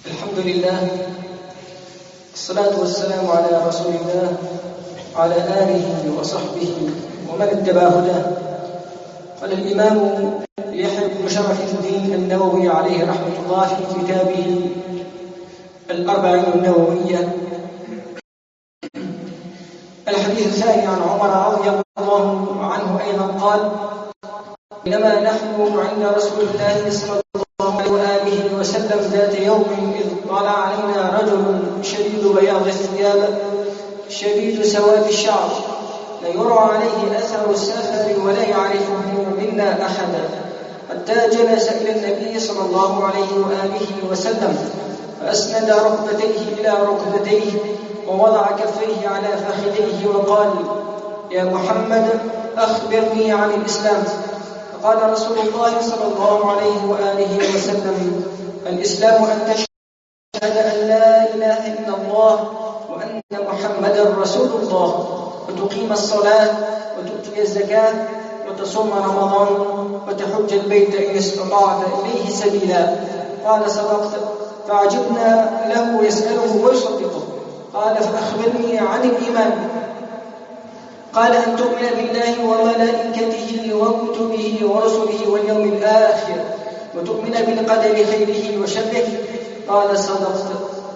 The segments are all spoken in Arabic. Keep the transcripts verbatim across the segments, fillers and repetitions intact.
الحمد لله، الصلاة والسلام على رسول الله وعلى آله وصحبه ومن اتبع هداه. قال الإمام يحيى بن شرف الدين النووي عليه رحمة الله في كتابه الأربعين النووية الحديث الثاني عن عمر رضي الله عنه أيضا قال: إنما نحن عند رسول الله صلى الله عليه وآله وسلم ذات يوم إذ طلع علينا رجل شديد بياض الثياب شديد سواد الشعر لا يرى عليه أثر السفر ولا يعرفه منا أحدا، حتى جلس إلى النبي صلى الله عليه وآله وسلم فأسند ركبتيه إلى ركبتيه ووضع كفيه على فخذيه وقال: يا محمد أخبرني عن الإسلام. فقال رسول الله صلى الله عليه وآله وسلم: الإسلام أن تشهد أن لا إله إلا الله وأن محمدا رسول الله، وتقيم الصلاة وتؤتي الزكاة وتصوم رمضان وتحج البيت إن استطعت إليه سبيلا. قال: صدقت. فعجبنا له يسأله ويصدقه. قال: فأخبرني عن الإيمان. قال: أن تؤمن بالله وملائكته وكتبه ورسله واليوم الآخر وتؤمن بالقدر خيره وشره. قال: صدقت.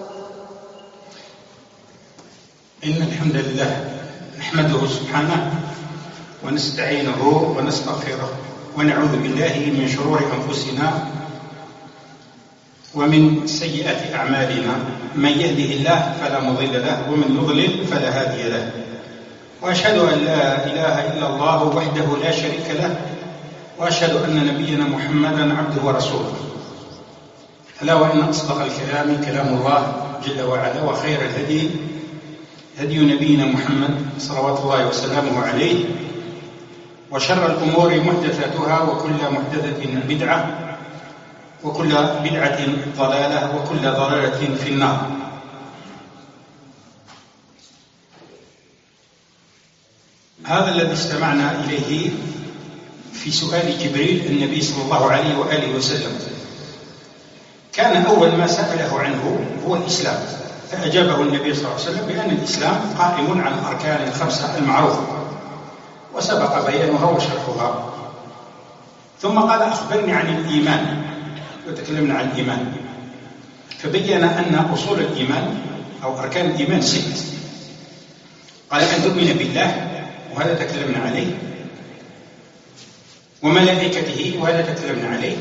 إن الحمد لله نحمده سبحانه ونستعينه ونستغفره ونعوذ بالله من شرور أنفسنا ومن سيئات أعمالنا، من يهده الله فلا مضل له ومن يضلل فلا هادي له، وأشهد أن لا إله إلا الله وحده لا شريك له، وأشهد أن نبينا محمدا عبده ورسوله. ألا وإن أصدق الكلام كلام الله جل وعلا، وخير الهدي هدي نبينا محمد صلوات الله وسلامه عليه، وشر الأمور محدثاتها وكل محدثة بدعة وكل بدعة ضلالة وكل ضلالة في النار. هذا الذي استمعنا إليه في سؤال جبريل النبي صلى الله عليه وآله وسلم كان أول ما سأله عنه هو الإسلام، فأجابه النبي صلى الله عليه وسلم بأن الإسلام قائم على الأركان الخمسة المعروفة وسبق بيانها وشرحها. ثم قال: أخبرني عن الإيمان، وتكلمنا عن الإيمان، فبين أن أصول الإيمان أو أركان الإيمان ست. قال: أن تؤمن بالله، وهذا تكلمنا عليه، وملائكته، وهذا تكلمنا عليه.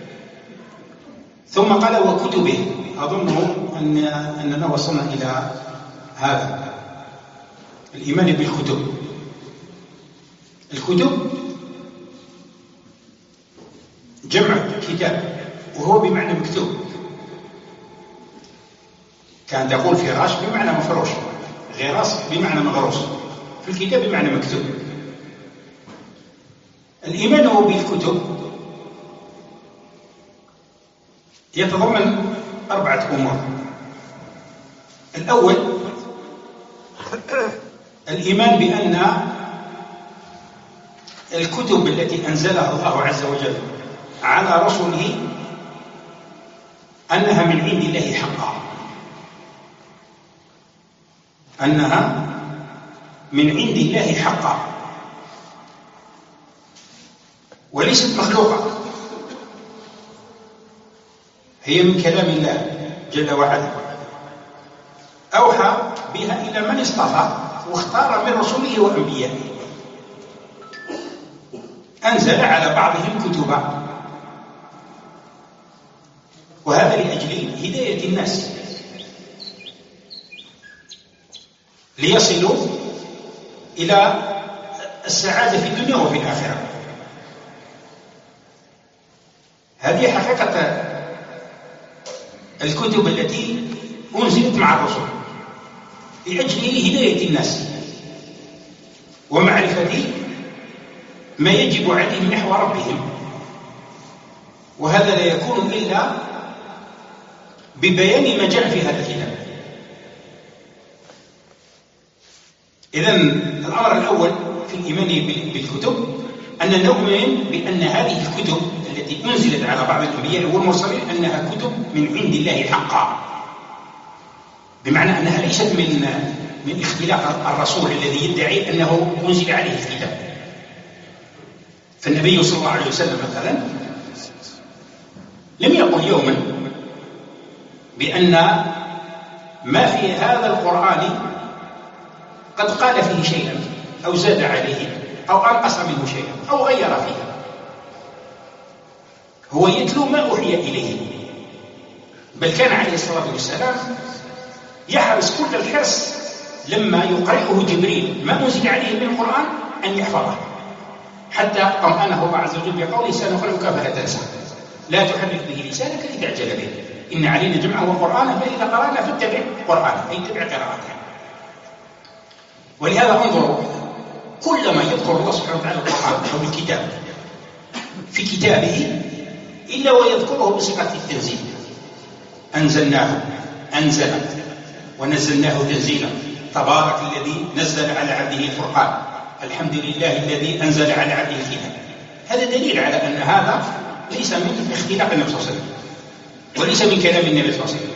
ثم قال: وكتبه. أظن أن أننا وصلنا إلى هذا الإيمان بالكتب. الكتب جمع كتاب، وهو بمعنى مكتوب. كان تقول فراش بمعنى مفروش، غراس بمعنى مغروس، في الكتاب بمعنى مكتوب. الإيمان بالكتب يتضمن أربعة أمور. الأول الإيمان بأن الكتب التي أنزلها الله عز وجل على رسله أنها من عند الله حقا، أنها من عند الله حقا وليست مخلوقة، هي من كلام الله جل وعلا، أوحى بها إلى من اصطفى واختار من رسله وأنبيائه، أنزل على بعضهم كتبا، وهذا لأجل هداية الناس ليصلوا إلى السعادة في الدنيا وفي الآخرة. هذه حقيقة الكتب التي أنزلت مع الرسل لأجل هداية الناس ومعرفة ما يجب عليهم نحو ربهم، وهذا لا يكون إلا ببيان ما جاء في هذا الكتاب. إذن الأمر الأول في الإيمان بالكتب أن نؤمن بأن هذه الكتب التي أنزلت على بعض الأنبياء والمرسلين أنها كتب من عند الله حقا، بمعنى أنها ليست من من اختلاق الرسول الذي يدعي أنه أنزل عليه الكتاب. فالنبي صلى الله عليه وسلم مثلا لم يقل يوما بأن ما في هذا القرآن قد قال فيه شيئا أو زاد عليه أو أنقص منه شيئا أو غير فيه. هو يتلو ما أوحي إليه، بل كان عليه الصلاة والسلام يحرص كل الحرص لما يقرئه جبريل ما أنزل عليه من القرآن أن يحفظه، حتى طمأنه الله عز وجل بقوله سنقرئك فلا تنسى لا تحرك به لسانك لتعجل به إن علينا جمعه وقرآنه فإذا قرأنا فاتبع قرآنه أي اتبع قراءته. ولهذا انظروا كلما يذكر الله سبحانه وتعالى القرآن أو الكتاب في كتابه إلا ويذكره بصيغة التنزيل، أنزلناه أنزل ونزلناه تنزيلا تبارك الذي نزل على عبده الفرقان الحمد لله الذي أنزل على عبده الكتاب. هذا دليل على أن هذا ليس من اختلاق النبي صلى الله عليه وسلم وليس من كلام النبي صلى الله عليه وسلم،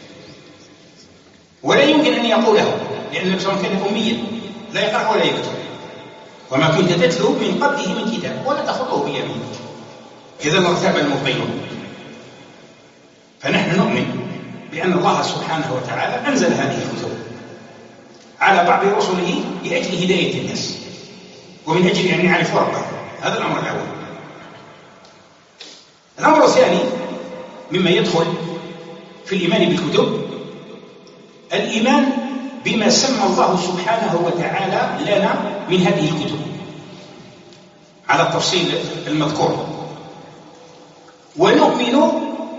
ولا يمكن أن يقوله لأن النبي صلى الله عليه وسلم كان أميا لا يقرأ ولا يكتب، وما كنت تتلو من قبله من كتاب ولا تخطه بيمينك إذا ارتاب المبطلون. فنحن نؤمن بأن الله سبحانه وتعالى أنزل هذه الكتب على بعض رسله لأجل هداية الناس ومن أجل أن يعرفوا ربهم. هذا الأمر الأول. الأمر الثاني مما يدخل في الإيمان بالكتب الإيمان بما سمى الله سبحانه وتعالى لنا من هذه الكتب على التفصيل المذكور، ونؤمن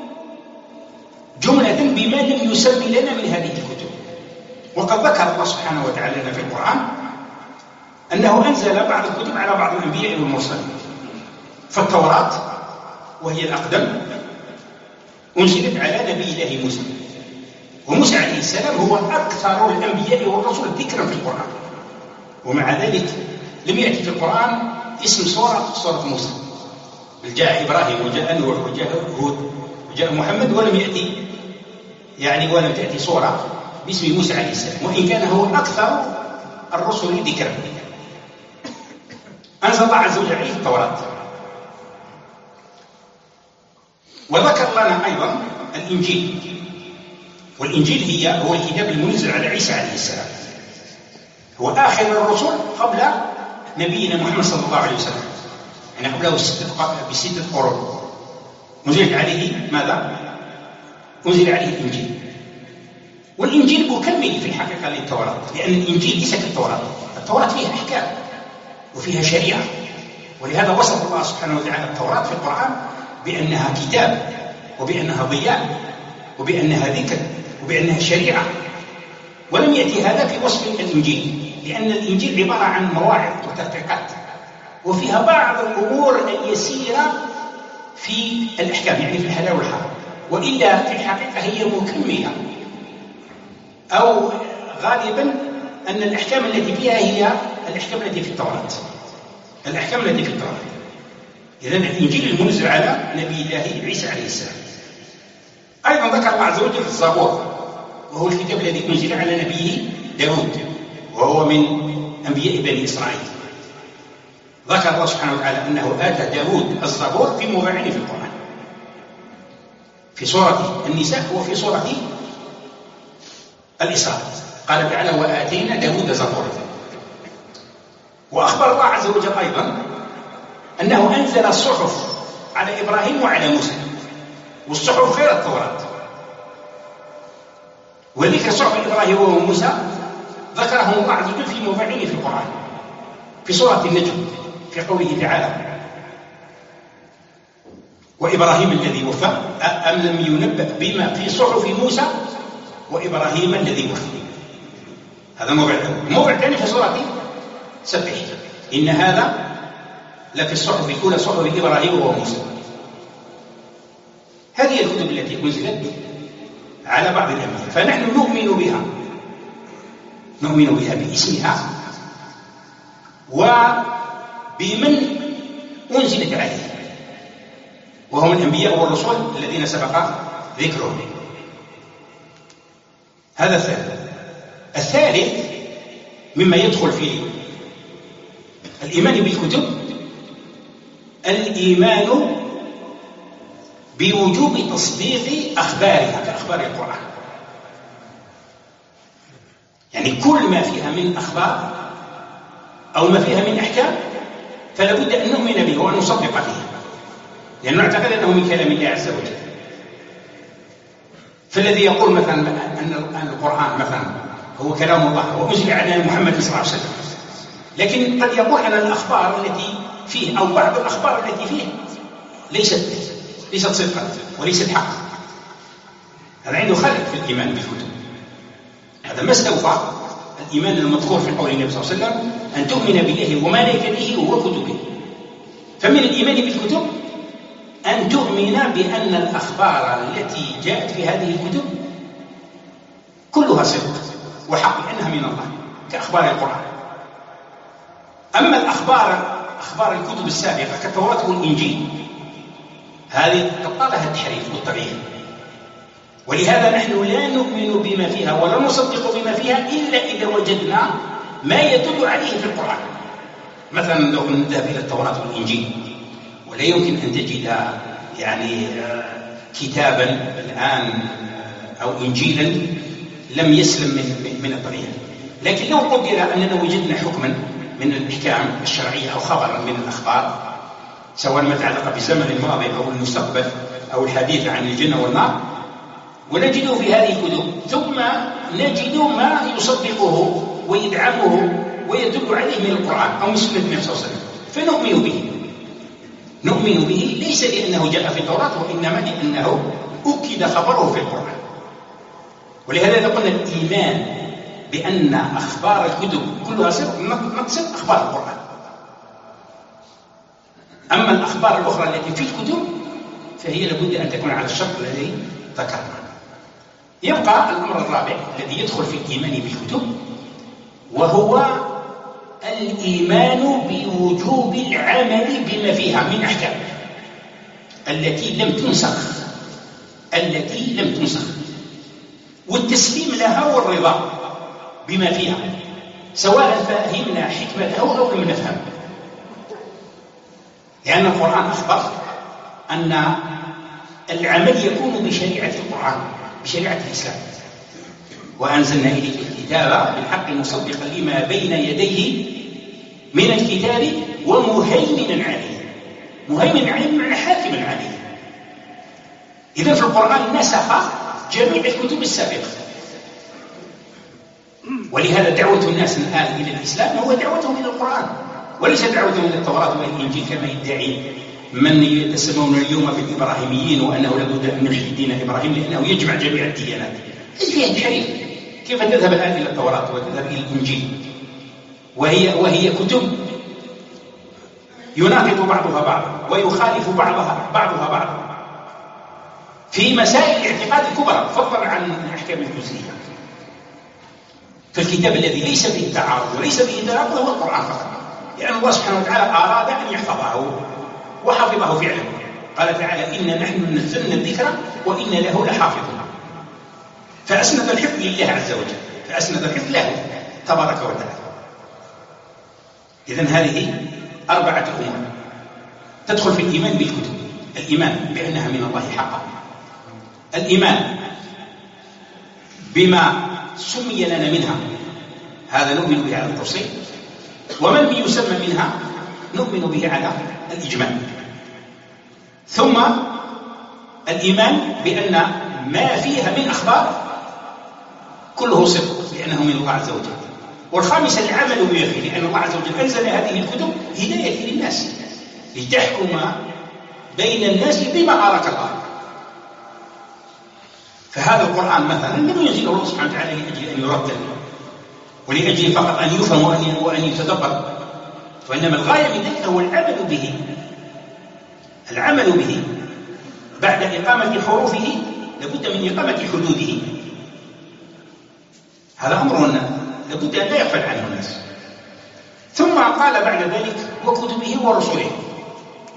جملة بما لم يسمي لنا من هذه الكتب. وقد ذكر الله سبحانه وتعالى لنا في القرآن أنه أنزل بعض الكتب على بعض الأنبياء والمرسلين. فالتوراة وهي الأقدم أنزلت على نبي الله موسى، وموسى عليه السلام هو أكثر الأنبياء والرسل ذكرا في القرآن، ومع ذلك لم يأتي في القرآن اسم سورة سورة موسى، بل جاء إبراهيم وجاء نوح وجاء هود وجاء محمد، ولم يأتي يعني ولم تأتي سورة باسم موسى عليه السلام، وإن كان هو أكثر الرسل ذكرا. أنزل الله عز وجل عليه التوراة، وذكر لنا أيضا الإنجيل. والإنجيل هي هو الكتاب المنزل على عيسى عليه السلام، هو آخر الرسل قبل نبينا محمد صلى الله عليه وسلم، يعني قبله بستة قرون نزل عليه ماذا؟ أنزل عليه الإنجيل. والإنجيل مكمل في الحقيقة للتوراة، لأن الإنجيل ليس كالتوراة، التوراة فيها أحكام وفيها شريعة، ولهذا وصف الله سبحانه وتعالى التوراة في القرآن بأنها كتاب وبأنها ضياء وبأنها ذكر وبأنها شريعة. ولم يأتي هذا في وصف الإنجيل، لأن الإنجيل عبارة عن مواعظ وتحقيقات وفيها بعض الأمور اليسيرة في الأحكام، يعني في الحلال والحرام، وإلا في الحقيقة هي مكملة، أو غالبا أن الأحكام التي فيها هي الأحكام التي في التوراة الأحكام التي في التوراة. إذن الإنجيل المنزل على نبي الله عيسى عليه السلام. أيضا ذكر الله عز وجل الزبور، وهو الكتاب الذي أنزل على نبيه داود، وهو من أنبياء بني إسرائيل. ذكر الله سبحانه وتعالى أنه آتى داود الزبور في موضعين في القرآن، في سورة النساء وفي سورة الإسراء. قال تعالى وآتينا داود زبورا. وأخبر الله عز وجل أيضا أنه أنزل الصحف على إبراهيم وعلى موسى، والصحف غير التوراة. وذكر صحف إبراهيم وموسى ذكرهم الله عز وجل في موضعين في القرآن، في سورة النجم في قوله تعالى وإبراهيم الذي وفى أم لم ينبأ بما في صحف موسى وإبراهيم الذي وفى. هذا موضع الأول. موضع الثاني في سورة سبح إن هذا لفي الصحف الأولى صحف إبراهيم وموسى. هذه الكتب التي أنزلت على بعض الأنبياء، فنحن نؤمن بها نؤمن بها باسمها وبمن أنزلت عليه، وهم الأنبياء والرسل الذين سبق ذكرهم. هذا الثالث. الثالث مما يدخل في الإيمان بالكتب الإيمان بوجوب تصديق أخبارها كأخبار القرآن. يعني كل ما فيها من أخبار أو ما فيها من أحكام فلا بد أن نؤمن به وأن نصدق فيه، لأنه نعتقد أنه من كلام الله عز وجل. فالذي يقول مثلا أن القرآن مثلا هو كلام الله وأنزل على محمد صلى الله عليه وسلم، لكن قد يقول أن الأخبار التي فيه أو بعض الأخبار التي فيه ليست ليست صدقا وليست حقا، هذا عنده خلل في الإيمان بالكتب. هذا ما استوفى الإيمان المذكور في قول النبي صلى الله عليه وسلم أن تؤمن بالله وملائكته وكتبه. فمن الإيمان بالكتب أن تؤمن بأن الأخبار التي جاءت في هذه الكتب كلها صدق وحق لأنها من الله كأخبار القرآن. أما الأخبار أخبار الكتب السابقة كالتوراة والإنجيل هذه قطعها التحريف والتغيير، ولهذا نحن لا نؤمن بما فيها ولا نصدق بما فيها إلا إذا وجدنا ما يدل عليه في القرآن. مثلا لو نذهب إلى التوراة والإنجيل ولا يمكن أن تجد يعني كتابا الآن أو إنجيلا لم يسلم من من التغيير، لكن لو قدر أننا وجدنا حكما من الأحكام الشرعية أو خبرا من الأخبار سواء ما يتعلق بالزمن الماضي أو المستقبل أو الحديث عن الجنة والنار ونجده في هذه الكتب، ثم نجد ما يصدقه ويدعمه ويدل عليه من القرآن أو من سنة النبي صلى الله عليه وسلم فنؤمن به. نؤمن به ليس لأنه جاء في التوراة وإنما لأنه أكد خبره في القرآن. ولهذا قلنا الإيمان بأن أخبار الكتب كلها صدق نقصد أخبار القرآن. أما الأخبار الأخرى التي في الكتب فهي لابد أن تكون على الشرط الذي ذكرنا. يبقى الأمر الرابع الذي يدخل في الإيمان بالكتب وهو الإيمان بوجوب العمل بما فيها من أحكام التي لم تنسخ التي لم تنسخ والتسليم لها والرضا بما فيها سواء فهمنا حكمته أو لم نفهم. لأن القرآن أخبر أن العمل يكون بشريعة القرآن بشريعة الإسلام، وأنزلنا إليك الكتاب بالحق مصدقا لما بين يديه من الكتاب ومهيمنا عليه. مهيمنا عليه معنى حاكما عليه. إذن في القرآن نسخ جميع الكتب السابقة، ولهذا دعوة الناس الآن إلى الإسلام هو دعوتهم إلى القرآن وليس دعوتهم إلى التوراة والإنجيل كما يدعي من يتسمون اليوم بالإبراهيميين وأنه لابد أن نحيي دين إبراهيم لأنه يجمع جميع الديانات. هذه فيها تحريف. كيف تذهب الآن إلى التوراة وتذهب إلى الإنجيل وهي وهي كتب يناقض بعضها بعضا ويخالف بعضها بعضها بعضا في مسائل الاعتقاد الكبرى فضلا عن الأحكام الجزئية. فالكتاب الذي ليس به تعارض وليس به تناقض هو القرآن فقط، لأن الله سبحانه وتعالى أراد أن يحفظه وحفظه فعلا. قال تعالى إنا نحن نزلنا الذكر وإنا له لحافظون، فأسند الحفظ لله عز وجل، فأسند الحفظ له تبارك وتعالى. إذن هذه أربعة أمور تدخل في الإيمان بالكتب: الإيمان بأنها من الله حقا، الإيمان بما سمي لنا منها هذا نؤمن به على التفصيل، ومن يسمى منها نؤمن به على الإجمال. ثم الإيمان بأن ما فيها من أخبار كله صدق لأنه من الله عز وجل. والخامس العمل بما فيه، لأن الله عز وجل أنزل هذه الكتب هداية للناس لتحكم بين الناس بما أراك الله. فهذا القرآن مثلا لم ينزله الله سبحانه وتعالى لأجل أن يرتل ولأجل فقط أن يفهم وأن يتدبر، وإنما الغاية من ذلك هو العمل به. العمل به بعد إقامة حروفه لابد من إقامة حدوده. هذا أمر لابد أن لا يغفل عنه الناس. ثم قال بعد ذلك وكتبه ورسله،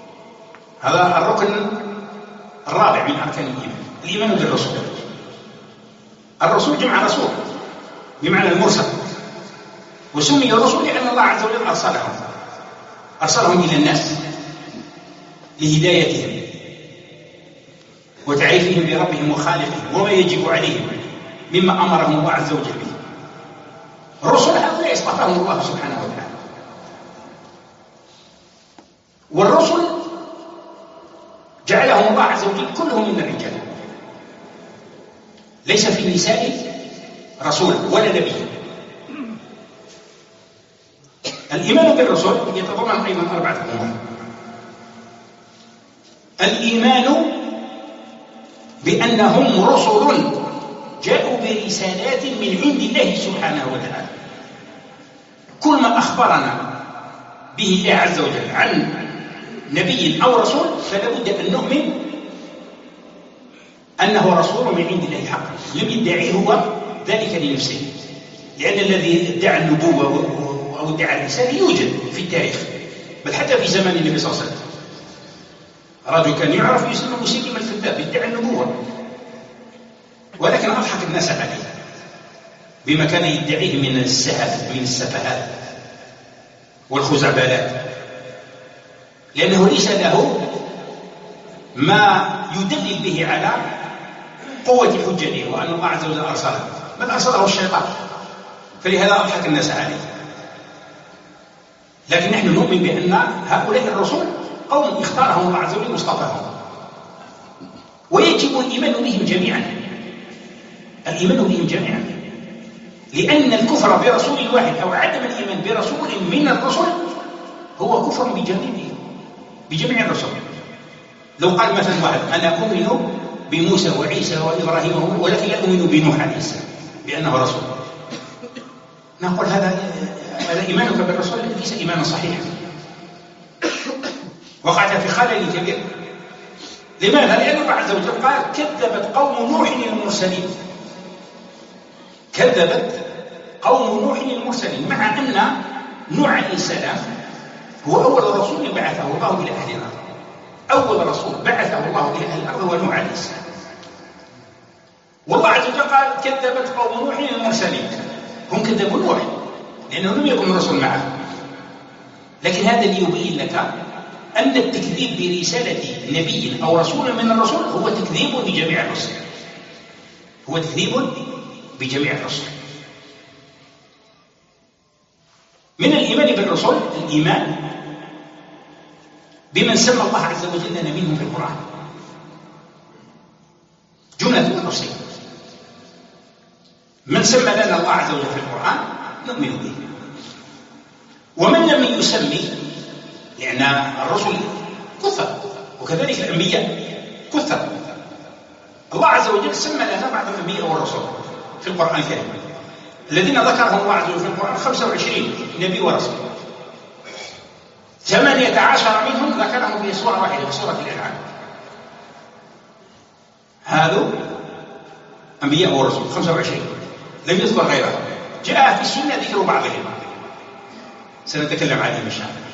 هذا الركن الرابع من أركان الإيمان، الإيمان بالرسل. الرسول جمع رسول بمعنى المرسل، وسمي رسل لأن الله عز وجل أرسلهم أرسلهم إلى الناس لهدايتهم وتعريفهم بربهم وخالقهم وما يجب عليهم مما أمرهم الله عز وجل به. الرسل هؤلاء اصطفاهم الله سبحانه وتعالى. والرسل جعلهم الله عز وجل كلهم من الرجال، ليس في النساء رسول ولا نبي. الإيمان بالرسل يتضمن أيضا أربعة أمور. الإيمان بأنهم رسل جاءوا برسالات من عند الله سبحانه وتعالى. كل ما أخبرنا به الله عز وجل عن نبي أو رسول فلا بد أن نؤمن أنه رسول من عند الله حقا، لم يدعيه هو ذلك لنفسه، لأن الذي ادعى النبوة أو ادعى الرسالة يوجد في التاريخ، بل حتى في زمان النبي صلى الله عليه وسلم رجل كان يعرف يسمى مسيلم الكذاب يدعي النبوة، ولكن أضحك الناس عليه بما كان يدعيه من السهف من السفهات والخزعبلات، لأنه ليس له ما يدلل به على قوة حجته وأن الله عز وجل أرسله، بل أرسله الشيطان، فلهذا أضحك الناس عليه. لكن نحن نؤمن بأن هؤلاء الرسل قوم اختارهم الله عز وجل واصطفاهم، ويجب الإيمان بهم جميعا، الإيمان بهم جميعا، لأن الكفر برسول واحد أو عدم الإيمان برسول من الرسل هو كفر بجميع بجميع الرسل. لو قال مثلا واحد أنا أؤمن بموسى وعيسى وإبراهيم ولكن لا أؤمن بنوح عليه السلام بأنه رسول، نقول هذا هذا إيمانك بالرسول ليس إيمانا صحيحا، وقعت في خلل كبير. لماذا؟ لأن الله عز وجل قال كذبت قوم نوح المرسلين، كذبت قوم نوح المرسلين، مع أن نوح عليه السلام هو أول رسول بعثه الله إلى أهل الأرض، أول رسول بعثه الله إلى أهل الأرض هو نوح عليه السلام. والله عز وجل قال كذبت قوم نوح المرسلين، هم كذبوا نوح لأنه لم يكن رسول معه، لكن هذا ليبين لك أن التكذيب برسالة نبي أو رسول من الرسول هو تكذيب بجميع الرسل، هو تكذيب بجميع الرسل. من الإيمان بالرسل الإيمان بمن سمى الله عز وجل نبيهم في القرآن جملة الرسل، من سمى لنا الله عز وجل في القرآن نؤمن به، ومن لم يسمي لأن الرسل كثر وكذلك الأنبياء كثر. الله عز وجل سمى لنا بعض الأنبياء والرسل في القرآن الكريم الذين ذكرهم الله عز وجل في القرآن خمسة وعشرين نبي ورسول، ثمانية عشر منهم ذكرهم في سورة واحدة في سورة الأنعام. هذا أنبياء ورسول خمسة وعشرين لم يذكر غيرهم، جاء في السنة ذكر بعضهم سنتكلم عليهم إن شاء الله.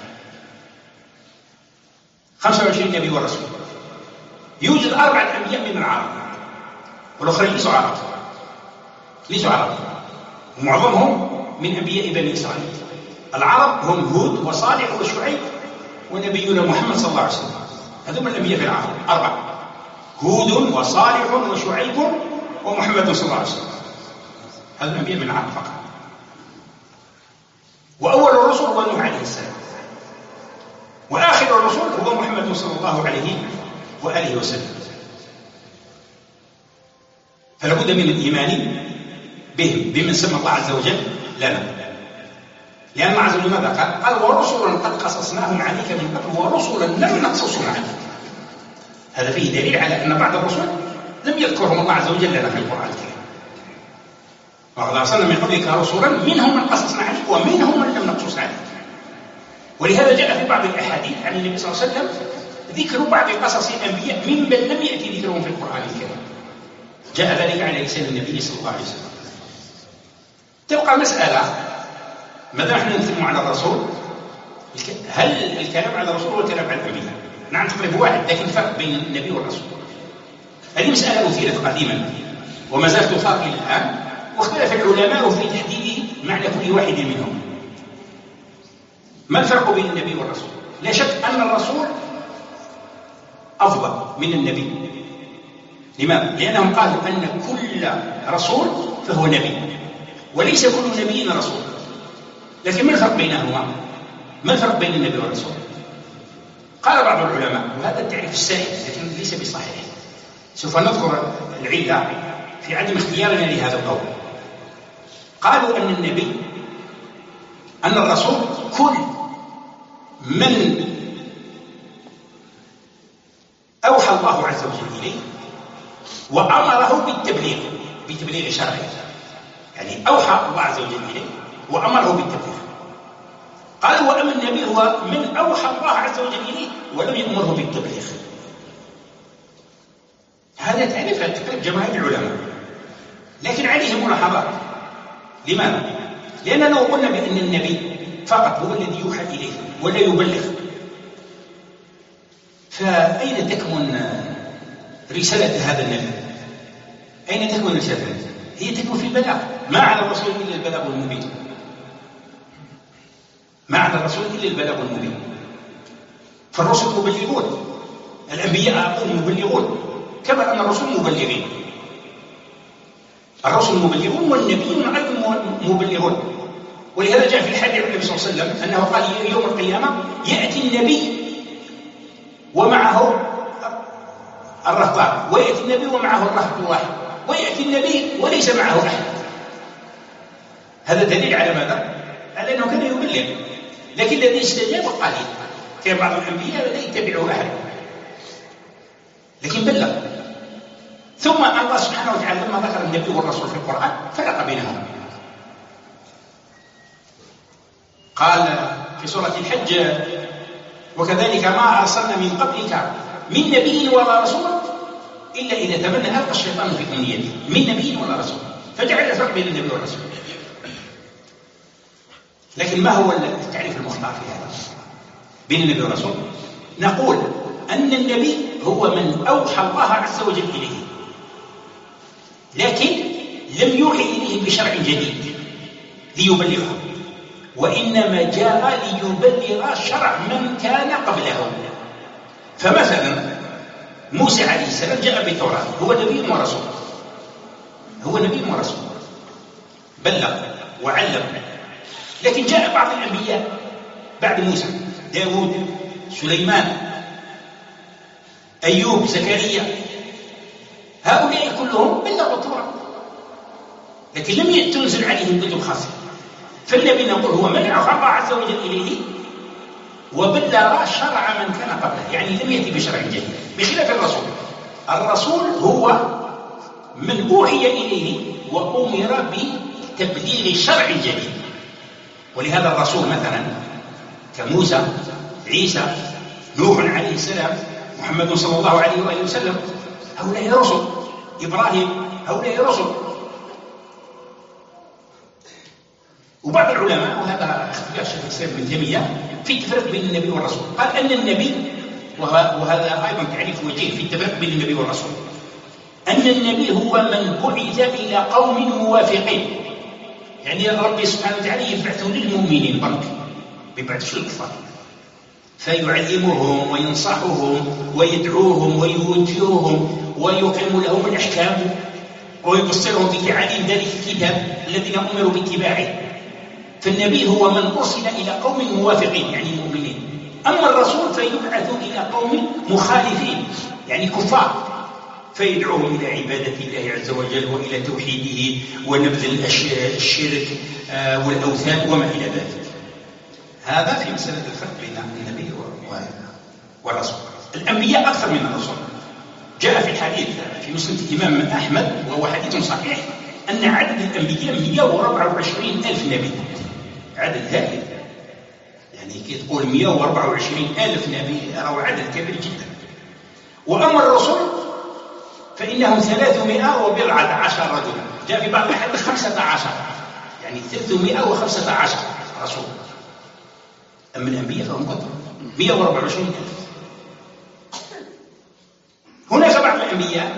خمسة وعشرين نبي ورسول. يوجد أربعة أنبياء من العرب والآخرين ليسوا عرب، ليسوا عرب، ومعظمهم من أنبياء بني إسرائيل. العرب هم هود وصالح وشعيب ونبينا محمد صلى الله عليه وسلم، هذول من الأنبياء في العرب أربعة، هود وصالح وشعيب ومحمد صلى الله عليه وسلم، هذول الأنبياء من العرب فقط. وأول الرسل هو نوح عليه السلام، وآخر الرسول هو محمد صلى الله عليه وآله وسلم. فلا بد من الإيمان بهم بمن سمى الله عز وجل لنا، لأن الله عز وجل ماذا قال؟ قال ورسلا قد قصصناهم عليك من قبل ورسلا لم نقصصهم عليك. هذا فيه دليل على أن بعض الرسل لم يذكرهم الله عز وجل لنا في القرآن الكريم. وقد أرسلنا من قبلك رسلا منهم من قصصنا عليك ومنهم من لم نقصص عليك. ولهذا جاء في بعض الأحاديث عن النبي صلى الله عليه وسلم ذكر بعض قصص الأنبياء ممن لم يأتي ذكرهم في القرآن الكريم، جاء ذلك على لسان النبي صلى الله عليه وسلم. تبقى مسألة ما دام نحن نتكلم على الرسول، هل الكلام على الرسول هو الكلام على الأنبياء؟ نعم تقريب واحد، لكن فرق بين النبي والرسول. هذه مسألة أثيرت قديما وما زالت تثار إلى الآن، واختلف العلماء في تحديد معنى كل واحد منهم. ما الفرق بين النبي والرسول؟ لا شك أن الرسول أفضل من النبي. لماذا؟ لأنهم قالوا أن كل رسول فهو نبي، وليس كل نبي رسول. لكن ما الفرق بينهما؟ ما الفرق بين النبي والرسول؟ قال بعض العلماء، وهذا التعريف السائد لكن ليس بصحيح، سوف نذكر العلة في عدم اختيارنا لهذا القول. قالوا أن النبي أن الرسول كل من أوحى الله عز وجل إليه وأمره بالتبليغ بتبليغ شرعه، يعني أوحى الله عز وجل إليه وأمره بالتبليغ. قالوا وأما النبي هو من أوحى الله عز وجل إليه ولم يأمره بالتبليغ. هذا تعريف تقريب جماهير العلماء، لكن عليه ملاحظات. لماذا؟ لأن لو قلنا بأن النبي فقط هو الذي يوحى إليه ولا يبلغ، فأين تكمن رسالة هذا النبي؟ أين تكمن رسالة النبي؟ هي تكمن في البلاغ. ما على الرسول إلا البلاغ المبين، ما على الرسول إلا البلاغ المبين. فالرسل مبلغون، الأنبياء مبلغون، كما أن الرسل مبلغين. الرسل مبلغون والنبيون أيضا مبلغون. ولهذا جاء في الحديث عن النبي صلى الله عليه وسلم أنه قال يوم القيامة يأتي النبي ومعه الرهبان، ويأتي النبي ومعه الرهب الواحد، ويأتي النبي وليس معه أحد. هذا دليل على ماذا؟ على أنه كان يبلغ، لكن الذي استجاب قليل، كان بعض الأنبياء لا يتبعه أحد لكن بلغ. ثم الله سبحانه وتعالى لما ذكر النبي والرسول في القرآن فرق بينهم. قال في سورة الحج وكذلك ما أرسلنا من قبلك من نبي ولا رسول إلا إذا تمنى ألقى الشيطان في أمنيته، من نبي ولا رسول، فجعل الفرق بين النبي والرسول. لكن ما هو التعريف المختار في هذا بين النبي والرسول؟ نقول أن النبي هو من أوحى الله عز وجل إليه، لكن لم يوحي إليه بشرع جديد ليبلغه، وإنما جاء ليبلغ شرع من كان قبله. فمثلا موسى عليه السلام جاء بالتوراة، هو نبي ورسول، هو نبي ورسول، بلغ وعلم. لكن جاء بعض الأنبياء بعد موسى، داود، سليمان، أيوب، زكريا، هؤلاء كلهم بلغوا التوراة، لكن لم تنزل عليهم كتب خاصة. فالنبي نقول هو من أوحى الله عز وجل إليه وبلغ شرع من كان قبله، يعني لم يأتي بشرع جديد، بخلاف الرسول. الرسول هو من أوحي إليه وأمر بتبليغ شرع جديد. ولهذا الرسول مثلا كموسى، عيسى، نوح عليه السلام، محمد صلى الله عليه وآله وسلم، هؤلاء رسل، إبراهيم، هؤلاء رسل. وبعض العلماء، وهذا اختلاف شيخ الإسلام ابن تيمية في التفريق بين النبي والرسول، قال أن النبي، وهذا أيضا تعريف وجيه في التفريق بين النبي والرسول، أن النبي هو من بعث إلى قوم موافقين، يعني ربي سبحانه وتعالى يبعث للمؤمنين برك، بيبعثش للكفار، فيعلمهم وينصحهم ويدعوهم ويوجههم ويقيم لهم الأحكام ويبصرهم بتعاليم ذلك الكتاب الذين أمروا باتباعه. فالنبي هو من أرسل إلى قوم موافقين يعني مؤمنين. أما الرسول فيبعث إلى قوم مخالفين يعني كفار، فيدعوهم إلى عبادة الله عز وجل وإلى توحيده ونبذ الشرك والأوثان وما إلى ذلك. هذا في مسألة الفرق بين النبي والرسول. الأنبياء أكثر من الرسول. جاء في الحديث في مسند الإمام أحمد وهو حديث صحيح أن عدد الأنبياء مئة وأربعة وعشرين ألف نبي، عدد هائل، يعني كي تقول مئة وأربعة وعشرين ألف نبي أو عدد كبير جدا. وأما الرسل فإنهم ثلاثمائة وبضعة عشر رجلا، جاء في بعض الحديث خمسة عشر، يعني ثلاثمائة وخمسة عشر رسول. أما الأنبياء فهم كثر مئة وأربعة وعشرين ألف. بعض الأنبياء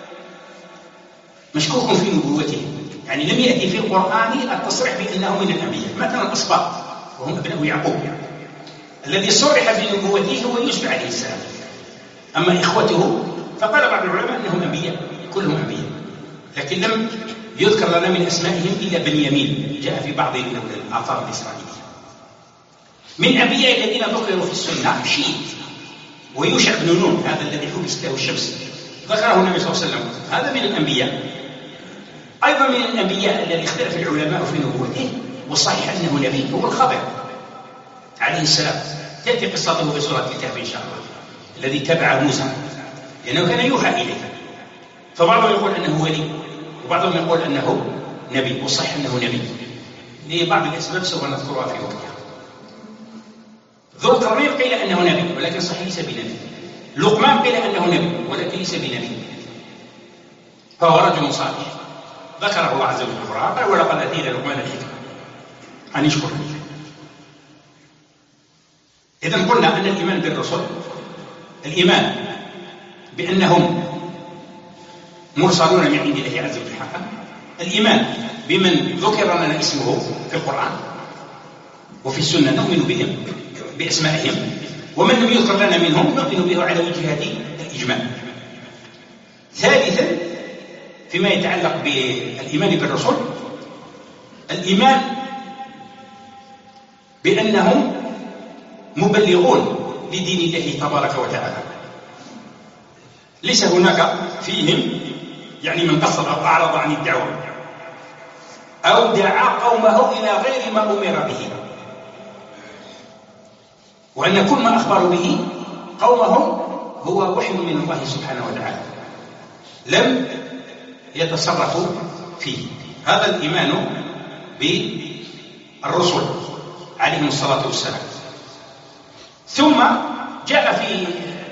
مشكوك في نبوته، يعني لم يأتي في القرآن التصريح بأنه من الأنبياء. مثلا الأسباط وهم أبناء يعقوب الذي صرح في نبوته هو يوسف عليه السلام، أما إخوته فقال بعض العلماء أنهم أنبياء، كلهم أنبياء، لكن لم يذكر لنا من أسمائهم إلا بنيامين جاء في بعض الآثار الإسرائيلية. من أنبياء الذين ذكروا في السنة شيء ويوشع بن نون، هذا الذي حبس له الشمس ذكره النبي صلى الله عليه وسلم، هذا من الأنبياء. أيضا من الأنبياء الذي اختلف العلماء في نبوته والصحيح أنه نبي هو الخضر عليه السلام، تأتي قصته في سورة الكهف إن شاء الله، الذي تبع موسى لأنه كان يوحى إليه، فبعضهم يقول أنه ولي وبعضهم يقول أنه نبي، والصحيح أنه نبي لبعض الأسباب سوف نذكرها في وقتها. ذو القرنين قيل أنه نبي ولكن صحيح ليس بنبي. لقمان قيل أنه نبي ولكن ليس بنبي، فهو رجل صالح ذكره الله عز وجل في القرآن، قال ولقد آتينا لقمان الحكمة أن يشكر لله. إذن قلنا أن الإيمان بالرسل، الإيمان بأنهم مرسلون من عند الله عز وجل حقا، الإيمان بمن ذكر لنا اسمه في القرآن وفي السنة نؤمن بهم بأسمائهم، ومن لم يذكر لنا منهم نؤمن به على وجهة الإجمال. ثالثا فيما يتعلق بالإيمان بالرسل، الإيمان بأنهم مبلغون لدين الله تبارك وتعالى، ليس هناك فيهم يعني من قصر أو أعرض عن الدعوة أو دعا قومه إلى غير ما أمر به، وأن كل ما أخبروا به قومهم هو وحي من الله سبحانه وتعالى لم يتصرفوا فيه. هذا الإيمان بالرسل عليهم الصلاة والسلام. ثم جاء في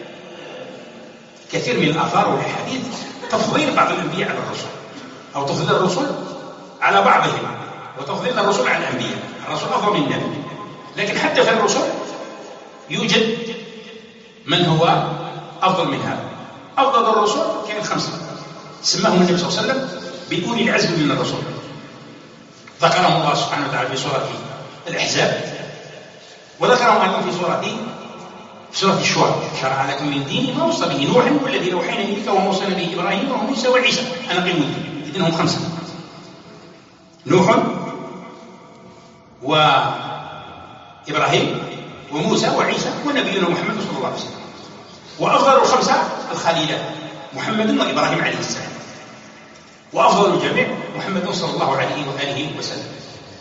كثير من الآثار والحديث تفضيل بعض الأنبياء على الرسل، أو تفضيل الرسل على بعضهم وتفضيل الرسل على الأنبياء. الرسول أفضل من النبي، لكن حتى في الرسل يوجد من هو أفضل من هذا. أفضل الرسل كان خمسة سماهم النبي صلى الله عليه وسلم بأولي العزم من الرسل، ذكرهم الله سبحانه وتعالى في سورة الأحزاب، وذكرهم أيضا في سورة في سورة الشورى: شرع لكم من دين ما وصى به نوح والذي أوحينا إليك وما وصينا به إبراهيم وموسى وعيسى أن أقيموا الدين. إذن هم خمسة: نوح وإبراهيم وموسى وعيسى ونبينا محمد صلى الله عليه وسلم. وأفضل الخمسة الخليلات محمد وإبراهيم عليه السلام، وأفضل الجميع محمد صلى الله عليه وآله وسلم.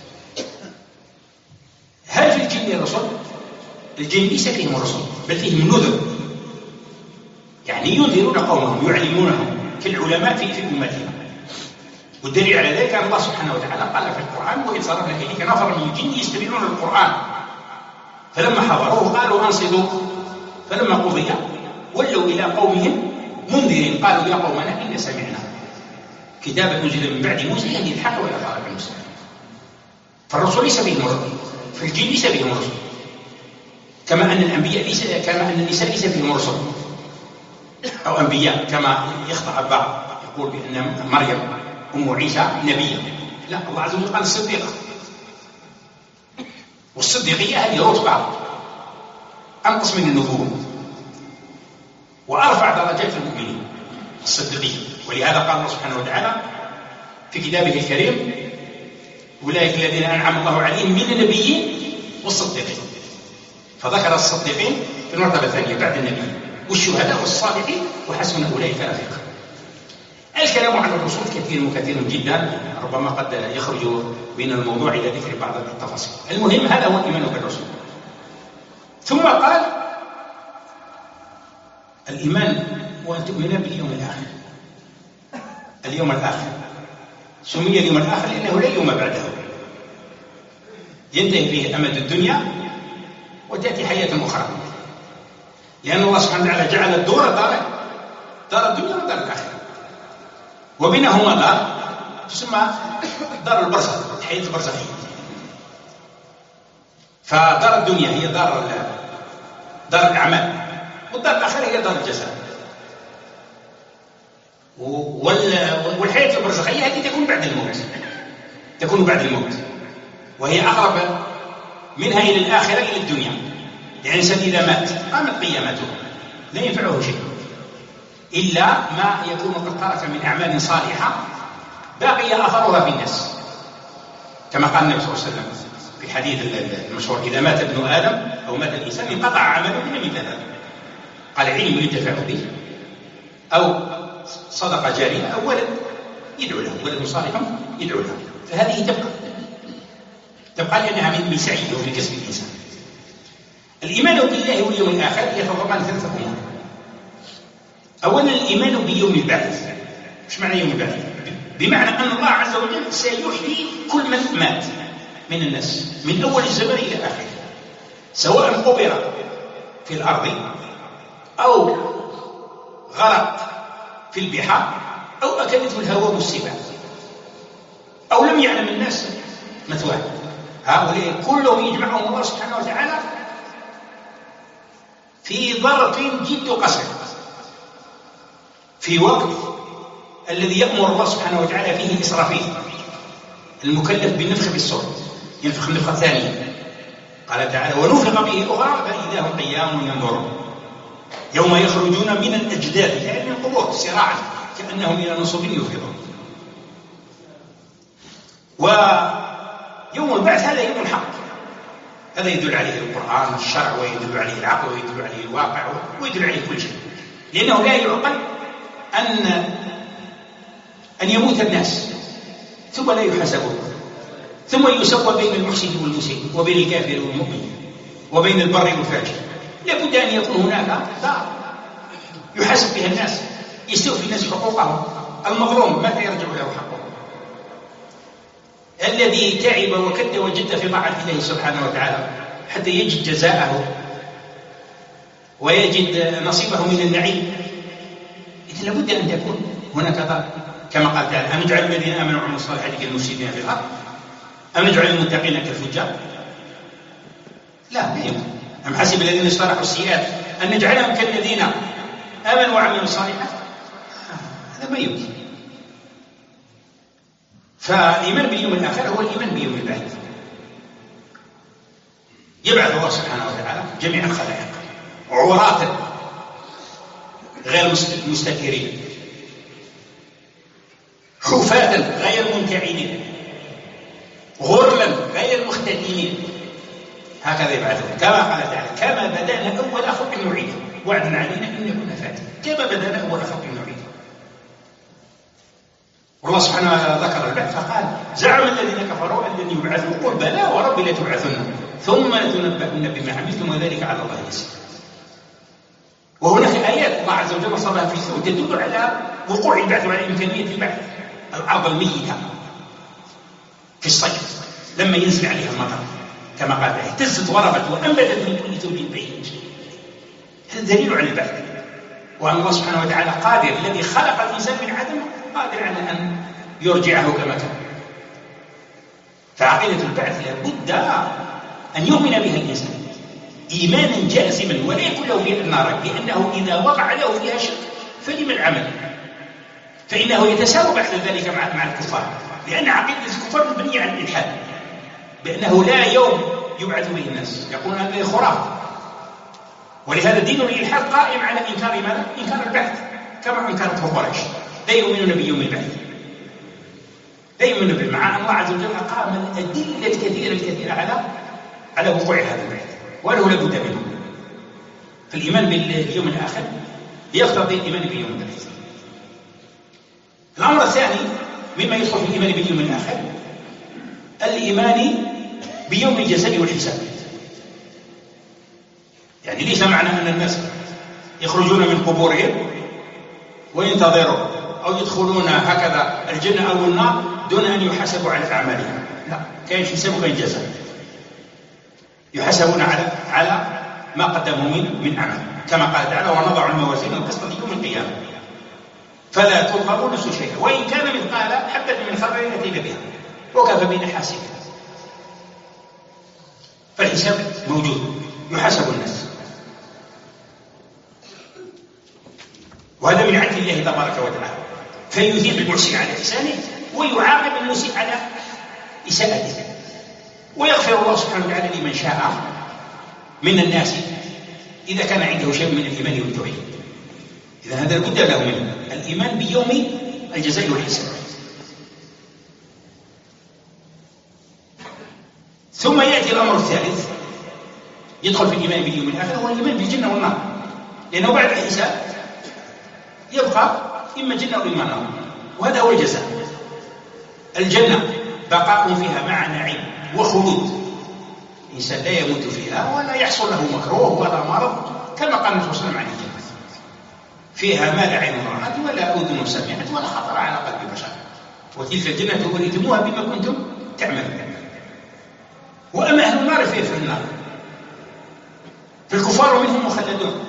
هل في الجن رسل؟ الجن ليس فيهم رسل بل فيهم نذر، يعني ينذرون قومهم يعلمونهم كالعلماء في في أمتهم. والدليل على ذلك أن الله سبحانه وتعالى قال في القرآن: وإذ صرفنا إليك نفر من الجن يستمعون القرآن فلما حضروه قالوا أنصتوا فلما قضي ولوا إلى قومهم منذرين قالوا يا قومنا إن سمعنا كتابا أنزل من بعد موسى يهدي الحق وإلى طريق المستقيم. فالرسل ليس بهم رسل، في الجن ليس بهم رسل، كما أن الأنبياء ليس كما أن النساء ليس بهم رسل أو أنبياء، كما يخطأ البعض يقول بأن مريم أم عيسى نبية. لا، الله عز وجل قال الصديقة، والصديقية هذه رتبة أنقص من النبوة وأرفع درجات المؤمنين الصديقية. ولهذا قال الله سبحانه وتعالى في كتابه الكريم: أولئك الذين أنعم الله عليهم من النبيين والصديقين. فذكر الصديقين في المرتبة الثانية بعد النبي، والشهداء والصالحين وحسن أولئك رفيقا. الكلام عن الرسول كثير وكثير جدا، ربما قد يخرج من الموضوع إلى ذكر بعض التفاصيل. المهم هذا هو الإيمان بالرسول. ثم قال: الإيمان وأن تؤمن باليوم الآخر. اليوم الآخر سمي اليوم الآخر لأنه لا يوم بعده، ينتهي فيه أمد الدنيا وتأتي حياة أخرى، لأن الله سبحانه وتعالى جعل الدور دار دار الدنيا ودار الآخرة، وبينهما دار تسمى دار البرزخ، الحياة البرزخية. فدار الدنيا هي دار دار الأعمال، والدار الآخرة هي دار الجزاء. والحياة البرزخية هذه تكون بعد الموت، تكون بعد الموت، وهي أقرب منها إلى الآخرة إلى الدنيا. يعني الإنسان إذا مات قامت قيامته لا ينفعه شيء إلا ما يكون قد ترك من أعمال صالحة باقي أثرها في الناس، كما قال النبي صلى الله عليه وسلم في الحديث المشهور: إذا مات ابن آدم أو مات الإنسان انقطع عمله إلا من ثلاث، قال: علم ينتفع به، أو صدقة جارية، أو ولد يدعو له، ولد صالح يدعو له. فهذه تبقى تبقى لأنها من سعيه ومن كسب الإنسان. الإيمان بالله واليوم الآخر يتضمن ثلاثة أمور. أولا الإيمان بيوم البعث. إيش معنى يوم البعث؟ بمعنى أن الله عز وجل سيحيي كل من مات من الناس من أول الزمن إلى آخره، سواء قبر في الأرض أو غرق في البحار أو أكلته الهوام والسباع أو لم يعلم الناس مثواه. هؤلاء كلهم يجمعهم الله سبحانه وتعالى في ظرف جد قصير، في وقت الذي يأمر الله سبحانه وتعالى فيه إسرافيل المكلف بالنفخ بالصور، ينفخ النفخة الثانية. قال تعالى: ونفخ به أخرى فإذا هم قيام ينظرون يوم يخرجون من الأجداث، يعني من القبور سراعا كأنهم إلى نصب يفضون. ويوم البعث هذا يوم الحق، هذا يدل عليه القرآن الشرع، ويدل عليه العقل، ويدل عليه الواقع، ويدل عليه كل شيء، لأنه لا يعقل أن أن يموت الناس ثم لا يحاسبون، ثم يسوى بين المحسن والمسيء، وبين الكافر والمؤمن، وبين البر والفاجر. لابد أن يكون هناك دار يحاسب فيها الناس، يستوفي الناس حقوقهم. المظلوم متى يرجع له حقه؟ الذي تعب وكد وجد في طاعة الله سبحانه وتعالى حتى يجد جزاءه ويجد نصيبه من النعيم، إذن لابد أن تكون هناك دار. كما قال تعالى: أم نجعل الذين آمنوا وعملوا الصالحات كالمفسدين في الأرض أم نجعل المتقين كالفجار؟ لا، لا يمكن. أم حسب الذين اجترحوا السيئات أن نجعلهم كالذين آمنوا وعملوا الصالحات؟ هذا ما يمكن. فالإيمان باليوم الآخر هو الإيمان بيوم البعث. يبعث الله سبحانه وتعالى جميع الخلائق عراة غير مستترين، حفاة غير منتعين، غرلا غير مختتنين، هكذا يبعثون. كما قال تعالى: كما بدأنا أول خلق نعيده وعدنا علينا إن كنا فاعلين. كما بدأنا أول خلق نعيده. والله سبحانه وتعالى ذكر البعث فقال: زعم الذين كفروا أن لن يبعثوا، قل بلى وربي لتبعثن ثم لتنبؤن بما عملتم وذلك على الله يسير. وهناك آيات الله عز وجل نصبها في سورة تدل على وقوع البعث وعلى إمكانية البعث. الأرض الميتة في الصيف لما ينزل عليها المطر كما قال: اهتزت وربت وأنبتت من كل زوج بهيج. هذا دليل على البعث، وأن الله سبحانه وتعالى قادر، الذي خلق الإنسان من عدم قادر على أن يرجعه كما كان. فعقيدة البعث لابد أن يؤمن بها الإنسان إيمانا جازما ولا يكون له فيها النار، لأنه إذا وقع له فيها شك فلم العمل، فإنه يتساوى بعد ذلك مع مع الكفار، لأن عقيدة الكفار مبنية على الإلحاد، بأنه لا يوم يبعث به الناس، يقولون هذه خرافة. ولهذا دين الإلحاد قائم على إنكار ماذا؟ إنكار البعث، كما أنكرته قريش. لا يؤمنون بيوم البعث، لا يؤمنون به، مع أن الله عز وجل قام الأدلة الكثيرة الكثيرة على على وقوع هذا البعث، وله لابد منه. فالإيمان باليوم الآخر يقتضي الإيمان باليوم البعث. الأمر الثاني مما يدخل في الإيمان باليوم الآخر الإيمان بيوم الجزاء والحساب. يعني ليس معنى أن الناس يخرجون من قبورهم وينتظروا أو يدخلون هكذا الجنة أو النار دون أن يحاسبوا على أعمالهم، لا، كان حساب كان جزاء، يحاسبون على على ما قدموا من من عمل، كما قال تعالى: ونضع الموازين القسط ليوم القيامة فلا تظلم نفس شيئا وإن كان مثقال حبة من خردل أتينا بها وكفى بنا حاسبا. فالحساب موجود، يحاسب الناس، وهذا من عدل الله تبارك وتعالى. فيثيب المحسن على إحسانه ويعاقب المسيء على إساءته، ويغفر الله سبحانه وتعالى لمن شاء من الناس إذا كان عنده شيء من الإيمان والتوحيد. إذا هذا لابد له منه الإيمان بيوم الجزاء والحساب. ثم يأتي الأمر الثالث يدخل في الإيمان باليوم الآخر، هو الإيمان بالجنة والنار، لأنه بعد الحساب يبقى إما جنة وإما نار، وهذا هو الجزاء. الجنة بقاء فيها مع نعيم وخلود، الإنسان لا يموت فيها ولا يحصل له مكروه ولا مرض، كما قال النبي صلى الله عليه وسلم عن الجنة: فيها ما لا عين رأت ولا أذن سمعت ولا خطر على قلب بشر، وتلك الجنة أورثتموها بما كنتم تعملون. وأما أهل النار فيه في النار، فالكفار منهم مخلدون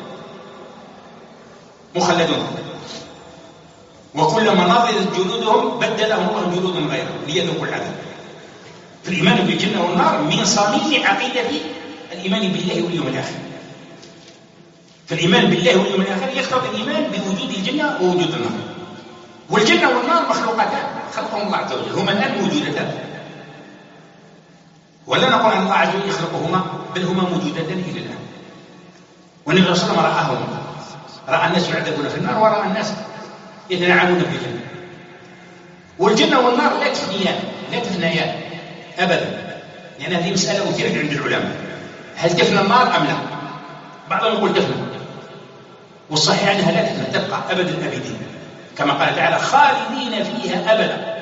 مخلدون وكلما نضجت جلودهم بدلهم الله جلود غيرهم ليذوقوا العذاب. فالإيمان بالجنة والنار من صميم عقيدة الإيمان بالله واليوم الآخر. فالإيمان بالله واليوم الآخر يقتضي الإيمان بوجود الجنة ووجود النار، والجنة والنار مخلوقتان خلقهم الله عز وجل، هما الآن موجودتان، ولا نقول أن الله عز وجل يخلقهما، بل هما موجودتان إلى الآن. والنبي صلى الله عليه وسلم رآهما، رأى الناس يعذبون في النار ورأى الناس يتنعمون في الجنة. والجنة والنار لا تفنيان لا تفنيان أبدا، لأن هذه مسألة أثيرت عند العلماء: هل تفنى النار أم لا؟ بعضهم يقول تفنى، والصحيح أنها لا تفنى، تبقى أبد الأبدين، كما قال تعالى: خالدين فيها أبدا.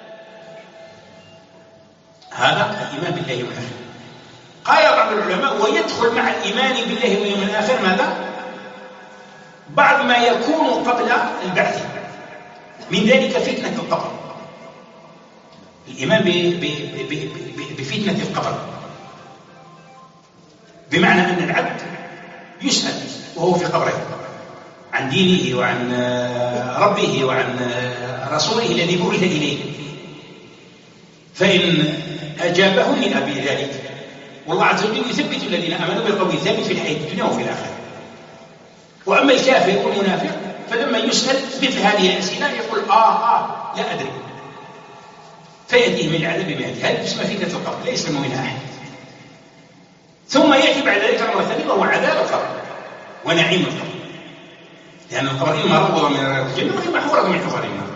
هذا الإيمان بالله واليوم الآخر. قال بعض العلماء: ويدخل مع الإيمان بالله واليوم الآخر ماذا؟ بعض ما يكون قبل البعث، من ذلك فتنة القبر، الإيمان بفتنة القبر، بمعنى أن العبد يسأل وهو في قبره عن دينه وعن ربه وعن رسوله الذي بعث إليه، فإن أجابه من أبي ذلك، والله عز وجل يثبت الذين آمنوا بالقول الثابت في الحياة الدنيا وفي الآخرة. وأما الكافر والمنافق فلما يسأل مثل هذه الأسئلة يقول آه آه لا أدري، فيأتيه من العذاب بما يأتي. هذه تسمى فتنة القبر، لا يسلم منها أحد. ثم يأتي بعد ذلك أمر ثاني وهو عذاب القبر ونعيم القبر، لأن القبر إما روضة من رياض الجنة وإما حفرة من حفر النار.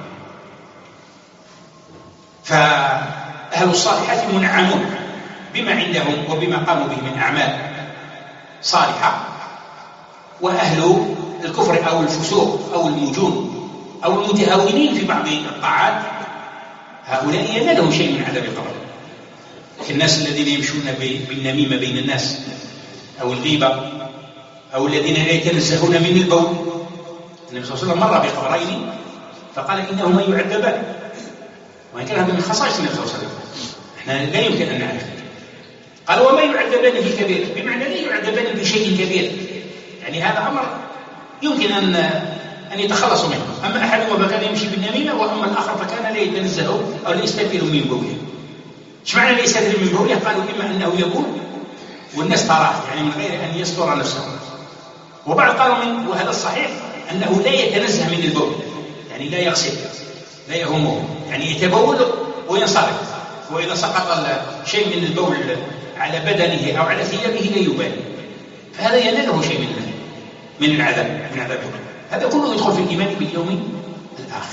فأهل الصالحات منعمون بما عندهم وبما قاموا به من أعمال صالحة، وأهل الكفر أو الفسوق أو المجون أو المتهاونين في بعض الطاعات هؤلاء ينالهم شيء من عذاب القبر، كالناس الذين يمشون بالنميمة بين الناس أو الغيبة، أو الذين لا يتنزهون من البول. النبي صلى الله عليه وسلم مر بقبرين فقال إنهما يعذبان، وإن كان هذا من خصائص النبي صلى الله عليه وسلم احنا لا يمكن أن نعرف. قال وما يعذبان بكبير، بمعنى لا يعذبان بشيء كبير، يعني هذا أمر يمكن أن أن يتخلصوا منه. أما أحدهما فكان يمشي بالنميمة، وأما الآخر فكان لا يتنزه أو لا يستثير من بوله. ايش معنى لا يستثير من بوله؟ قالوا إما أنه يبول والناس تراه، يعني من غير أن يستر نفسه، وبعض قالوا من وهذا الصحيح أنه لا يتنزه من البول، يعني لا يغسل لا يهمه، يعني يتبول وينصرف، وإذا سقط شيء من البول على بدنه أو على ثيابه لا يبالي، فهذا يناله شيء من من العذاب من عذاب القبر. هذا كله يدخل في الإيمان باليوم الآخر.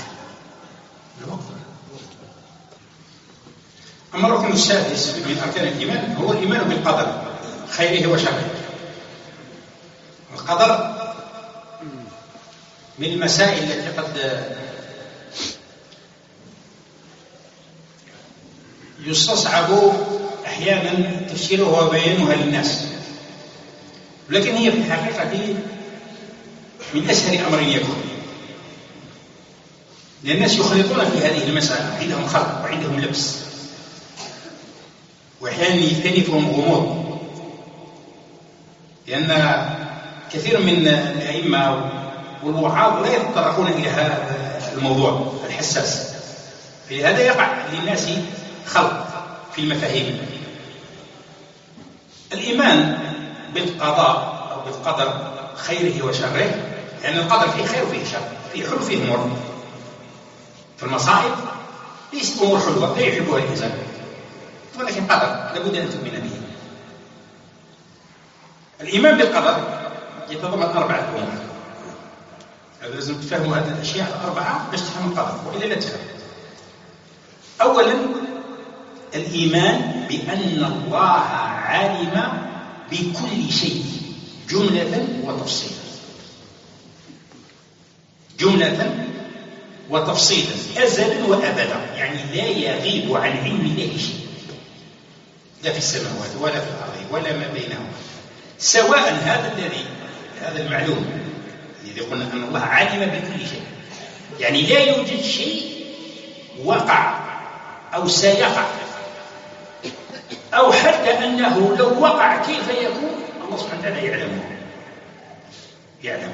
أما الركن السادس من أركان الإيمان هو الإيمان بالقدر خيره وشره. القدر من المسائل التي قد يستصعب أحيانا تفسيرها وبيانها للناس، لكن هي في الحقيقة من أسهل أمر يكون، لأن الناس يخلطون في هذه المسألة، عندهم خلط وعندهم لبس، وأحيانا يختلفهم غموض، لأن كثير من الأئمة والوعاظ لا يتطرقون إلى هذا الموضوع الحساس، فلهذا يقع للناس خلط في المفاهيم. الإيمان بالقضاء أو بالقدر خيره وشره، لأن يعني القدر فيه خير وفيه شر، فيه حلو وفيه مر، فالمصائب ليست أمور حلوة لا يحبها الإنسان، ولكن قدر لابد أن تؤمن به. الإيمان بالقدر يتضمن أربعة أمور، هذا لازم تفهموا هذه الأشياء الأربعة باش تفهموا القدر، وإلا لا تفهم. أولا الإيمان بأن الله علم بكل شيء جملة وتفصيلا، جملة وتفصيلا أزلا وأبدا، يعني لا يغيب عن علم الله شيء، لا في السماوات ولا في الأرض ولا ما بينهما، سواء هذا الذي هذا المعلوم الذي قلنا أن الله علم بكل شيء، يعني لا يوجد شيء وقع أو سيقع، أو حتى أنه لو وقع كيف يكون الله سبحانه وتعالى يعلمه يعلم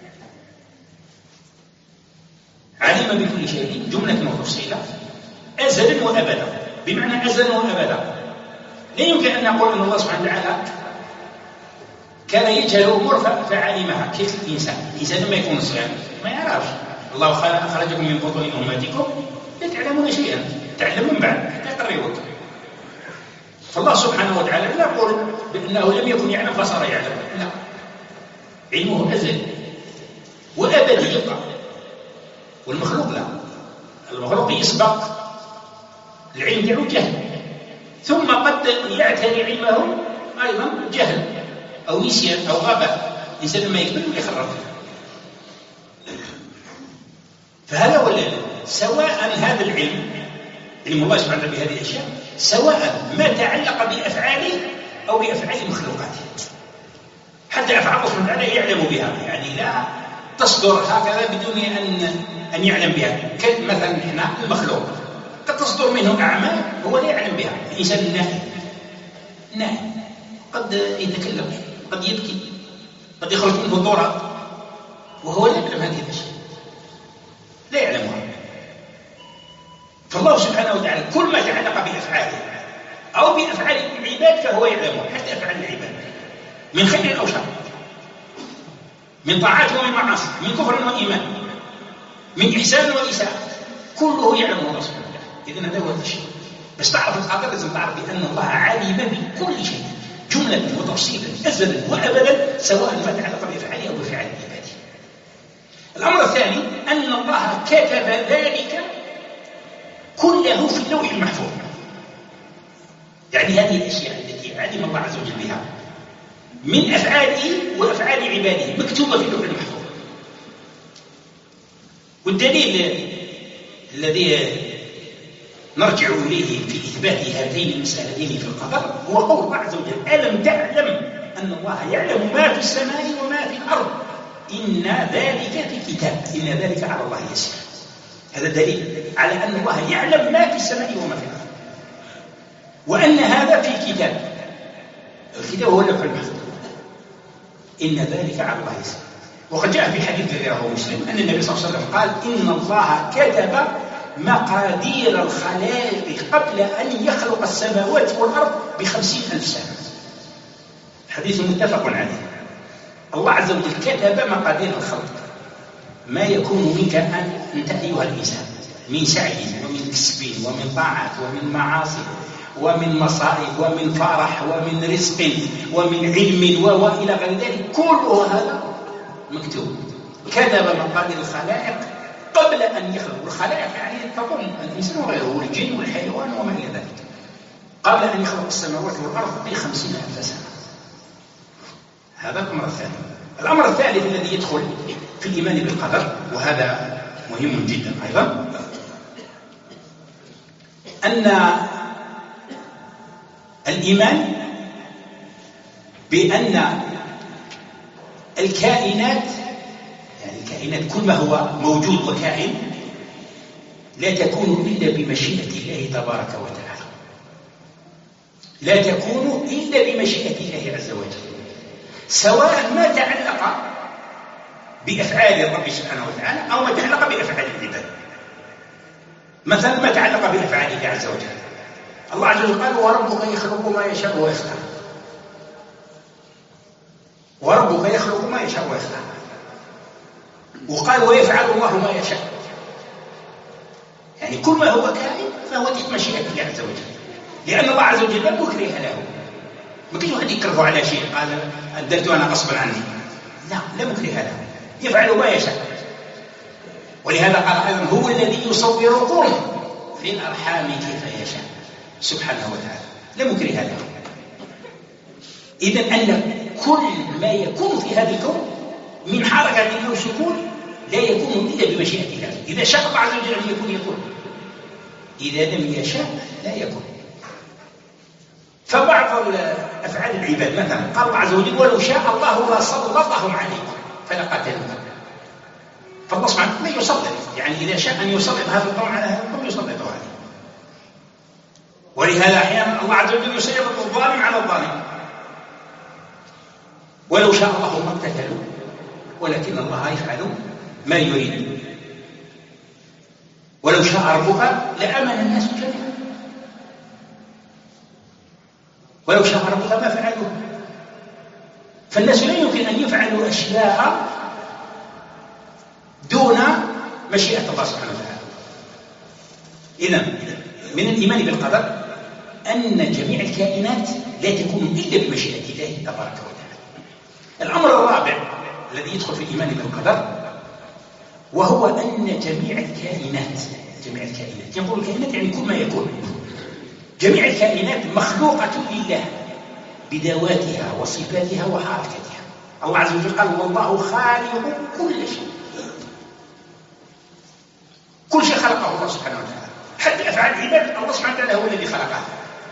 علم بكل شيء جملة وتفصيلا أزلا وأبدا، بمعنى أزلا وأبدا. لا يمكن أن نقول أن الله سبحانه وتعالى كان يجهل أمور فعلمها. كيف الإنسان؟ الإنسان لما يكون صغير ما يعرفش، الله أخرجكم من بطون أمهاتكم لا تعلمون شيئا، تعلمون بعد حتى يقربوك. فالله سبحانه وتعالى لا يقول بأنه لم يكن يعلم فصار يعلم، لا، علمه أزل وأبدي يبقى. والمخلوق لا، المخلوق يسبق العلم دعوه جهل، ثم قد يعتري علمه أيضا جهل أو نسيان أو غباء، الإنسان لما يكبر ويخرب. فهذا هو سواء هذا العلم علم الله سبحانه وتعالى بهذه الأشياء، سواء ما تعلق بأفعاله أو بأفعال مخلوقاته، حتى أفعال الله سبحانه وتعالى يعلم بها، يعني لا تصدر هكذا بدون أن أن يعلم بها. مثلا هنا المخلوق قد تصدر منه أعمال هو لا يعلم بها، الإنسان النائم نائم قد يتكلم، قد يبكي، قد يخرج منه الضرر وهو لا يعلم هذه الأشياء، لا يعلمها. فالله سبحانه وتعالى كل ما يتعلق بأفعاله أو بأفعال العباد فهو يعلمه، حتى أفعال العباد من خير أو شر، من طاعات ومن معاصي، من كفر وإيمان، من إحسان وإساءة، كله يعلمه الله سبحانه وتعالى. إذن هذا هو الشيء. بس تعرف القدر لازم تعرف بأن الله علم بكل شيء جملة وتفصيلا أزلا وأبدا، سواء ما تعلق بأفعاله أو بفعل عباده. الأمر الثاني أن الله كتب ذلك كله في اللوح المحفوظ، يعني هذه الأشياء التي علم الله عز وجل بها من أفعاله وأفعال عباده مكتوبة في اللوح المحفوظ. والدليل الذي نرجع إليه في إثبات هاتين المسألتين في القدر هو قول الله عز وجل: ألم تعلم أن الله يعلم ما في السماء وما في الأرض إن ذلك في كتاب إن ذلك على الله يسير. هذا دليل على أن الله يعلم ما في السماء وما في الأرض، وأن هذا في كتاب. الكتاب هو اللوح المحفوظ، إن ذلك على الله يسير. وقد جاء في حديث الذي رواه مسلم أن النبي صلى الله عليه وسلم قال: إن الله كتب مقادير الخلائق قبل أن يخلق السماوات والأرض بخمسين ألف سنة. حديث متفق عليه. الله عز وجل كتب مقادير الخلق، ما يكون منك أنت أيها الإنسان من سعي ومن كسب ومن طاعات ومن معاصي ومن مصائب ومن فرح ومن رزق ومن علم وإلى غير ذلك، كل هذا مكتوب. كتب مقادير الخلائق قبل أن يخلق الخلائق، يعني تظن الإنسان وغيره والجن والحيوان وما إلى ذلك، قبل أن يخلق السماوات والأرض بخمسين ألف سنة. هذا الأمر الثاني. الأمر الثالث الذي يدخل في الإيمان بالقدر، وهذا مهم جدا أيضا، أن الإيمان بأن الكائنات، يعني الكائنات كل ما هو موجود وكائن، لا تكون إلا بمشيئة الله تبارك وتعالى، لا تكون إلا بمشيئة الله عز وجل، سواء ما تعلق بأفعال الرب سبحانه وتعالى أو ما تعلق بأفعال العباد. مثلا ما تعلق بأفعاله عز وجل، الله عز وجل قال: وربك يخلق ما يشاء ويختار. وربك يخلق ما يشاء ويختار. وقال: ويفعل الله ما يشاء. يعني كل ما هو كائن فهو تحت مشيئة الله عز وجل، لأن الله عز وجل لا مكره له. ما كاين واحد يكرهه على شيء قال أدرته أنا غصبا عني، لا لا مكره له، يفعل ما يشاء. ولهذا قال أيضا هو الذي يصوركم في الأرحام كيف يشاء سبحانه وتعالى، لا مكره له. إذن أن كل ما يكون في هذا الكون من حركة أو سكون لا يكون إلا بمشيئة الله. إذا شاء الله عز وجل أن يكون يكون، إذا لم يشاء لا يكون. فبعض أفعال العباد مثلا قال الله عز وجل ولو شاء الله لسلطهم عليكم فلقاتلوكم، فالله سبحانه لا يسلط، يعني إذا شاء أن يسلط هذا القوم على هذا القوم يسلطه عليه. ولهذا أحيانا الله عز وجل يسلط الظالم على الظالم. ولو شاء الله ما اقتتلوا ولكن الله يفعل ما يريد. ولو شاء ربك لآمن الناس جميعا، ولو شاء ربك ما فعلوه. فالناس لا يمكن أن يفعلوا أشياء دون مشيئة الله سبحانه وتعالى. إذن من الإيمان بالقدر أن جميع الكائنات لا تكون إلا بمشيئة الله تبارك وتعالى. الأمر الرابع الذي يدخل في الإيمان بالقدر وهو أن جميع الكائنات جميع الكائنات يقول الكائنات يعني كل ما يكون، جميع الكائنات مخلوقة لله بذواتها وصفاتها وحركتها. الله عز وجل قال والله خالق كل شيء، كل شيء خلقه الله سبحانه وتعالى، حتى أفعال العباد الله سبحانه وتعالى هو الذي خلقها.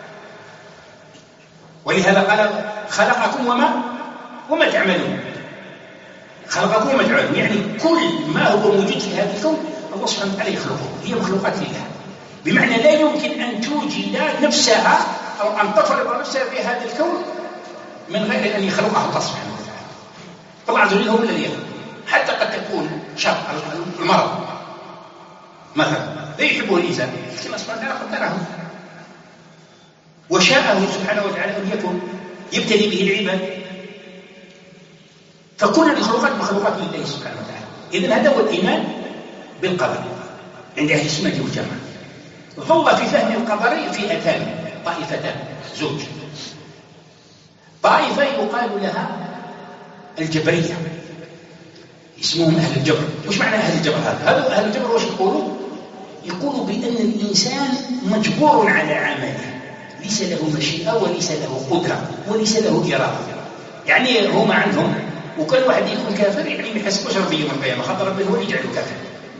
ولهذا قال خلقكم وما وما تعملون، خلقكم وما تعملون، يعني كل ما هو موجود في هذا الكون الله سبحانه وتعالى يخلقه، هي مخلوقات لله. بمعنى لا يمكن أن توجد نفسها أو أن تفرض نفسها في هذا الكون من غير أن يخلقها الله سبحانه وتعالى. الله عز وجل هو الذي يخلق. حتى قد تكون شر المرض مثلا لا يحبه الإنسان، لكن الله سبحانه وتعالى قدره وشاءه سبحانه وتعالى أن يكون يبتلي به العباد. فكل المخلوقات مخلوقات لله سبحانه وتعالى. إذن هذا هو الإيمان بالقدر عند أهل السنة والجماعة. ظل في فهم القدر فئتان طائفتان زوج. طائفة يقال لها الجبرية، اسمهم أهل الجبر. وش معنى أهل الجبر هذا؟ هذا أهل الجبر وش يقولوا؟ يقولوا بأن الإنسان مجبور على عمله، ليس له مشيئة وليس له قدرة وليس له إرادة. يعني هم عندهم وكل واحد يكون كافر يعني ما يحسبوش ربي يوم القيامة، خاطر ربي هو اللي يجعله كافر.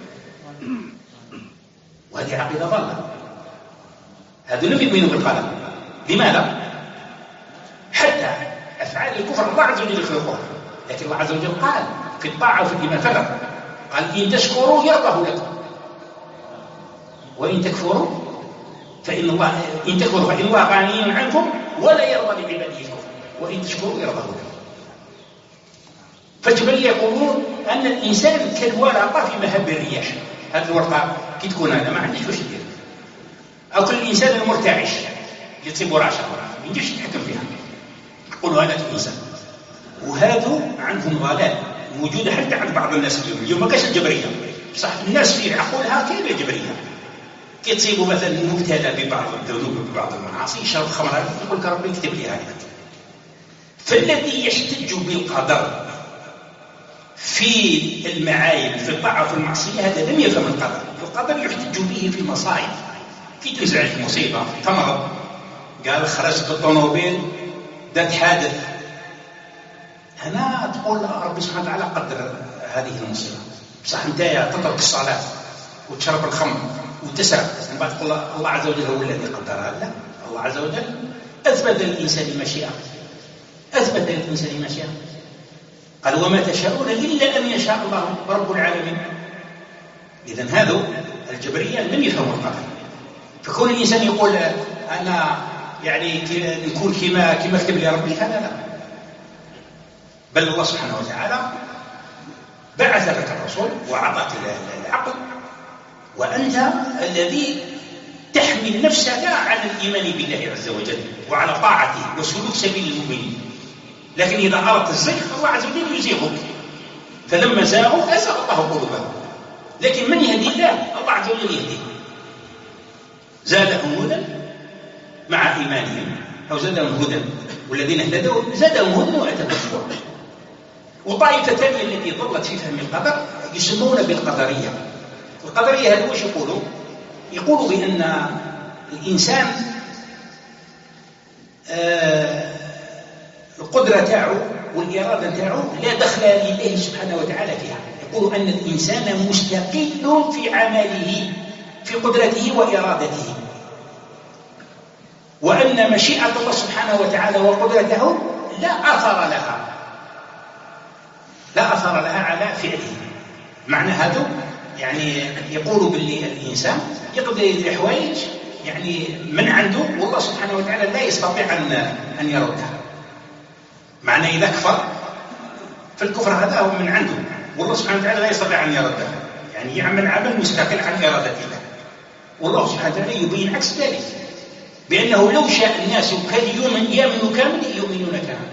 وهذه عقيدة ضالة. هذول لم يؤمنوا بالقدر. لماذا؟ حتى أفعال الكفر الله عز وجل يخلقها، لكن الله عز وجل قال في الطاعة وفي الإيمان فقط، قال إن تشكروا يرضه لكم وإن تكفروا فإن الله إن تكفروا فإن الله غني عنكم ولا يرضى لعباده الكفر وإن تشكروا يرضه لكم. فالجبرية يقولون أن الإنسان كالورقة في مهب الرياح. هذه الورقة كي تكون هذا ما عنديش واش يدير، أو كل الإنسان المرتعش يصيب راشة ما ينجمش يتحكم فيها، يقولوا هذا الإنسان. وهذا عندهم ضلال موجودة حتى عند بعض الناس اليوم. اليوم ما كاش الجبرية، صح الناس في عقولها كاين الجبرية. كي تصيبوا مثلا مبتلى ببعض الذنوب وببعض المعاصي يشرب خمر يقول لك ربي يكتب لي هذا. فالذي يحتج بالقدر في المعايب في الطاعة وفي المعصية هذا لم يفهم القدر. القدر يحتج به في المصائب، كي تنزل عليك مصيبة تمرض، قال خرجت بالطوموبيل درت حادث، هنا تقول ربي سبحانه وتعالى قدر هذه المصيبة. بصح انت تترك الصلاة وتشرب الخمر وتسرق، من بعد تقول الله عز وجل هو الذي قدرها. لا، الله عز وجل أثبت للإنسان المشيئة، أثبت للإنسان المشيئة. قال وما تشاءون إلا أن يشاء الله رب العالمين. إذن هذا الجبرية لم يفهموا القدر. فكون الإنسان يقول أنا يعني نكون كما كما كتب لي ربي، هذا لا. بل الله سبحانه وتعالى بعث لك الرسول وأعطاك العقل، وأنت الذي تحمل نفسك على الإيمان بالله عز وجل وعلى طاعته وسلوك سبيل المؤمنين. لكن إذا أردت الزيغ الله عز وجل يزيغك، فلما زاغوا أزاغ الله قلوبهم. لكن من يهدي الله؟ الله عز وجل يهديه. زادهم هدى مع إيمانهم، أو زادهم هدى، والذين اهتدوا زادهم هدى وأتبعوا الشهوات. وطائفة ثانية التي ضلت في فهم القدر يسمون بالقدرية. القدرية هذا وش يقولوا؟ يقولوا بأن الإنسان آه القدرة تاعه والإرادة تاعه لا دخل لله سبحانه وتعالى فيها. يقولوا أن الإنسان مستقل في عمله، في قدرته وإرادته، وأن مشيئة الله سبحانه وتعالى وقدرته لا أثر لها لا أثر لها على فعله. معنى هذا يعني يقولوا باللي الإنسان يقدر يدير حوائج يعني من عنده، والله سبحانه وتعالى لا يستطيع أن أن يردها. معنى إذا كفر فالكفر هذا هو من عنده، والله سبحانه وتعالى لا يستطيع أن يردها، يعني يعمل عمل مستقل عن إرادة الله. والله سبحانه وتعالى يبين عكس ذلك، بأنه لو شاء الناس كاليوم يامنوا كامل يؤمنون كامل،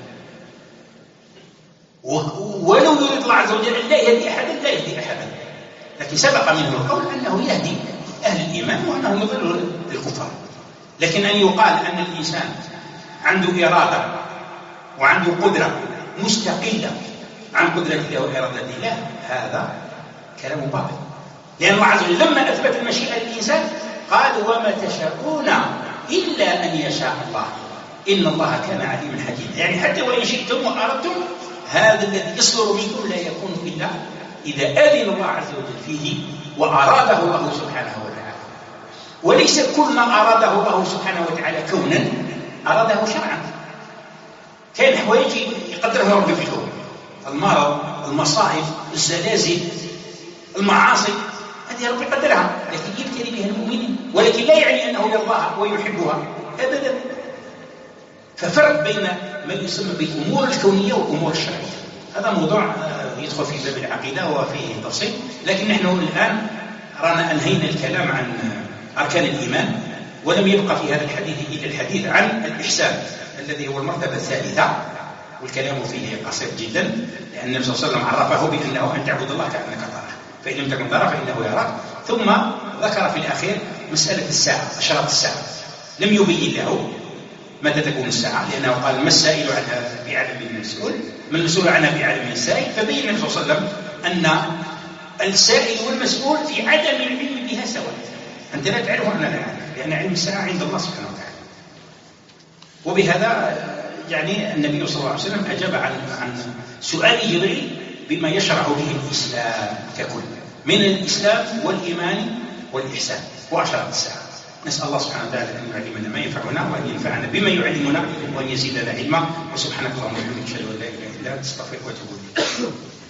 ولو يريد الله عز وجل لا يهدي أحدا لا يهدي أحدا، لكن سبق منه القول أنه يهدي أهل الإيمان وأنه يضل الكفار. لكن أن يقال أن الإنسان عنده إرادة وعنده قدرة مستقلة عن قدرة الله وإرادة الله، هذا كلام باطل. لأن الله عز وجل لما أثبت المشيئة للإنسان قال وما تشاءون إلا أن يشاء الله إن الله كان عليما حكيما. يعني حتى وإن شئتم وأردتم هذا الذي يصدر منكم لا يكون إلا إذا أذن الله عز وجل فيه وأراده الله سبحانه وتعالى. وليس كل ما أراده الله سبحانه وتعالى كونا أراده شرعا. كان حوايج يقدرها ربي في الكون، المرض، المصائب، الزلازل، المعاصي، هذه ربي قدرها، لكن يبتلي بها المؤمنين، ولكن لا يعني أنه يرضاها ويحبها أبدا. ففرق بين ما يسمى بالأمور الكونية والأمور الشرعية. هذا موضوع يدخل في باب العقيدة وفيه تفصيل، لكن نحن الآن رانا أنهينا الكلام عن أركان الإيمان، ولم يبقى في هذا الحديث إلا الحديث عن الإحسان الذي هو المرتبة الثالثة، والكلام فيه قصير جدا، لأن النبي صلى الله عليه وسلم عرفه بأنه أن تعبد الله كأنك تراه، فإن لم تكن تراه فإنه يراك. ثم ذكر في الأخير مسألة الساعة، أشراط الساعة، لم يبين له متى تكون الساعة، لأنه قال ما السائل عنها بعلم من المسؤول، من المسؤول عنها بعلم من السائل. فبين النبي صلى الله عليه وسلم أن السائل والمسؤول في عدم العلم بها سواء، أنت لا تعرف وأنا لا أعرف، لأن علم الساعة عند الله سبحانه وتعالى. وبهذا يعني النبي صلى الله عليه وسلم أجاب عن عن سؤال جبريل بما يشرع به الإسلام ككل، من الإسلام والإيمان والإحسان وأشراط الساعة. نسأل الله سبحانه وتعالى أن يعلمنا ما ينفعنا وأن ينفعنا بما يعلمنا وأن يزيدنا علما. وسبحانك اللهم وبحمدك أشهد أن لا إله إلا أنت أستغفرك وأتوب إليك.